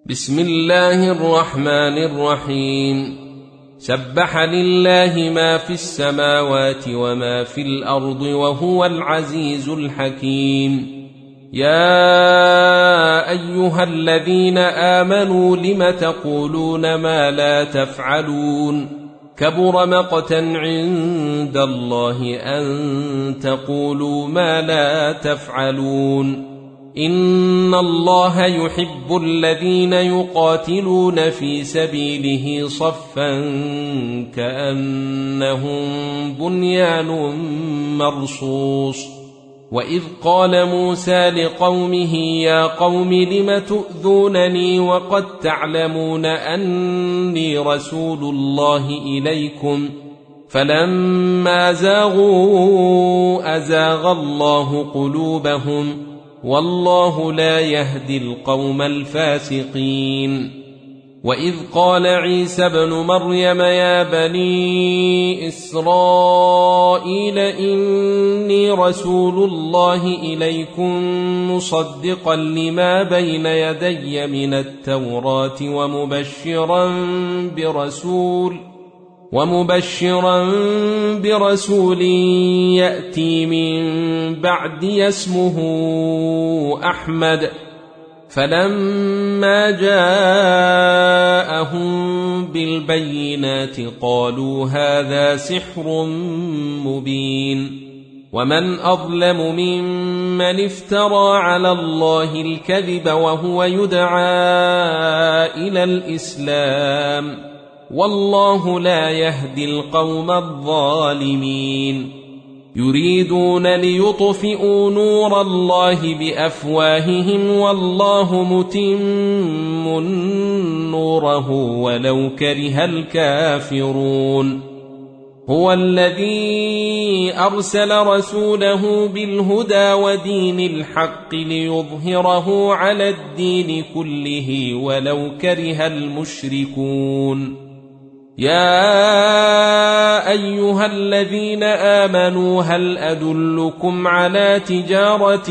بسم الله الرحمن الرحيم. سبح لله ما في السماوات وما في الأرض وهو العزيز الحكيم. يا أيها الذين آمنوا لم تقولون ما لا تفعلون؟ كبر مقتا عند الله أن تقولوا ما لا تفعلون. إن الله يحب الذين يقاتلون في سبيله صفا كأنهم بنيان مرصوص. وإذ قال موسى لقومه يا قوم لم تؤذونني وقد تعلمون أني رسول الله إليكم فلما زاغوا أزاغ الله قلوبهم والله لا يهدي القوم الفاسقين. وإذ قال عيسى ابن مريم يا بني إسرائيل إني رسول الله إليكم مصدقا لما بين يدي من التوراة ومبشرا برسول يأتي من بعدي اسمه أحمد. فلما جاءهم بالبينات قالوا هذا سحر مبين. ومن أظلم ممن افترى على الله الكذب وهو يدعى إلى الإسلام والله لا يهدي القوم الظالمين. يريدون ليطفئوا نور الله بأفواههم والله متم نوره ولو كره الكافرون. هو الذي أرسل رسوله بالهدى ودين الحق ليظهره على الدين كله ولو كره المشركون. يا أيها الذين آمنوا هل أدلكم على تجارة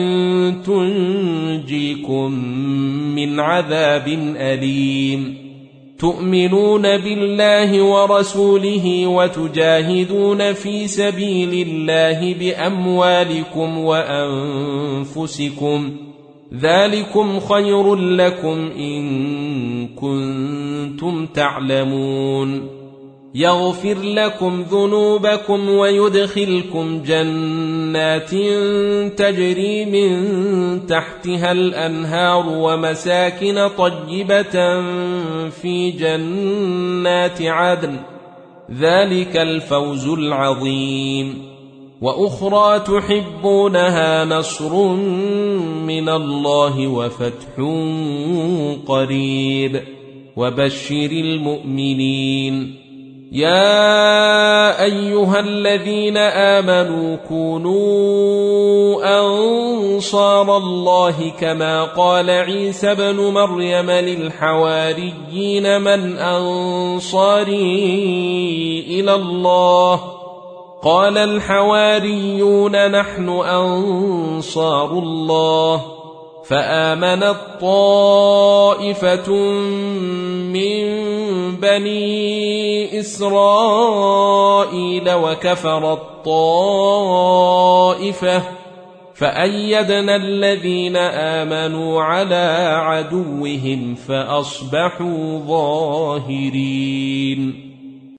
تنجيكم من عذاب أليم؟ تؤمنون بالله ورسوله وتجاهدون في سبيل الله بأموالكم وأنفسكم ذلكم خير لكم إن كنتم تعلمون. يغفر لكم ذنوبكم ويدخلكم جنات تجري من تحتها الأنهار ومساكن طيبة في جنات عدن ذلك الفوز العظيم. وأخرى تحبونها نصر من الله وفتح قريب وبشر المؤمنين. يا أيها الذين آمنوا كونوا أنصار الله كما قال عيسى ابن مريم للحواريين من أنصاري إلى الله؟ قال الحواريون نحن أنصار الله. فآمنت طائفة من بني إسرائيل وكفرت طائفة فأيدنا الذين آمنوا على عدوهم فأصبحوا ظاهرين.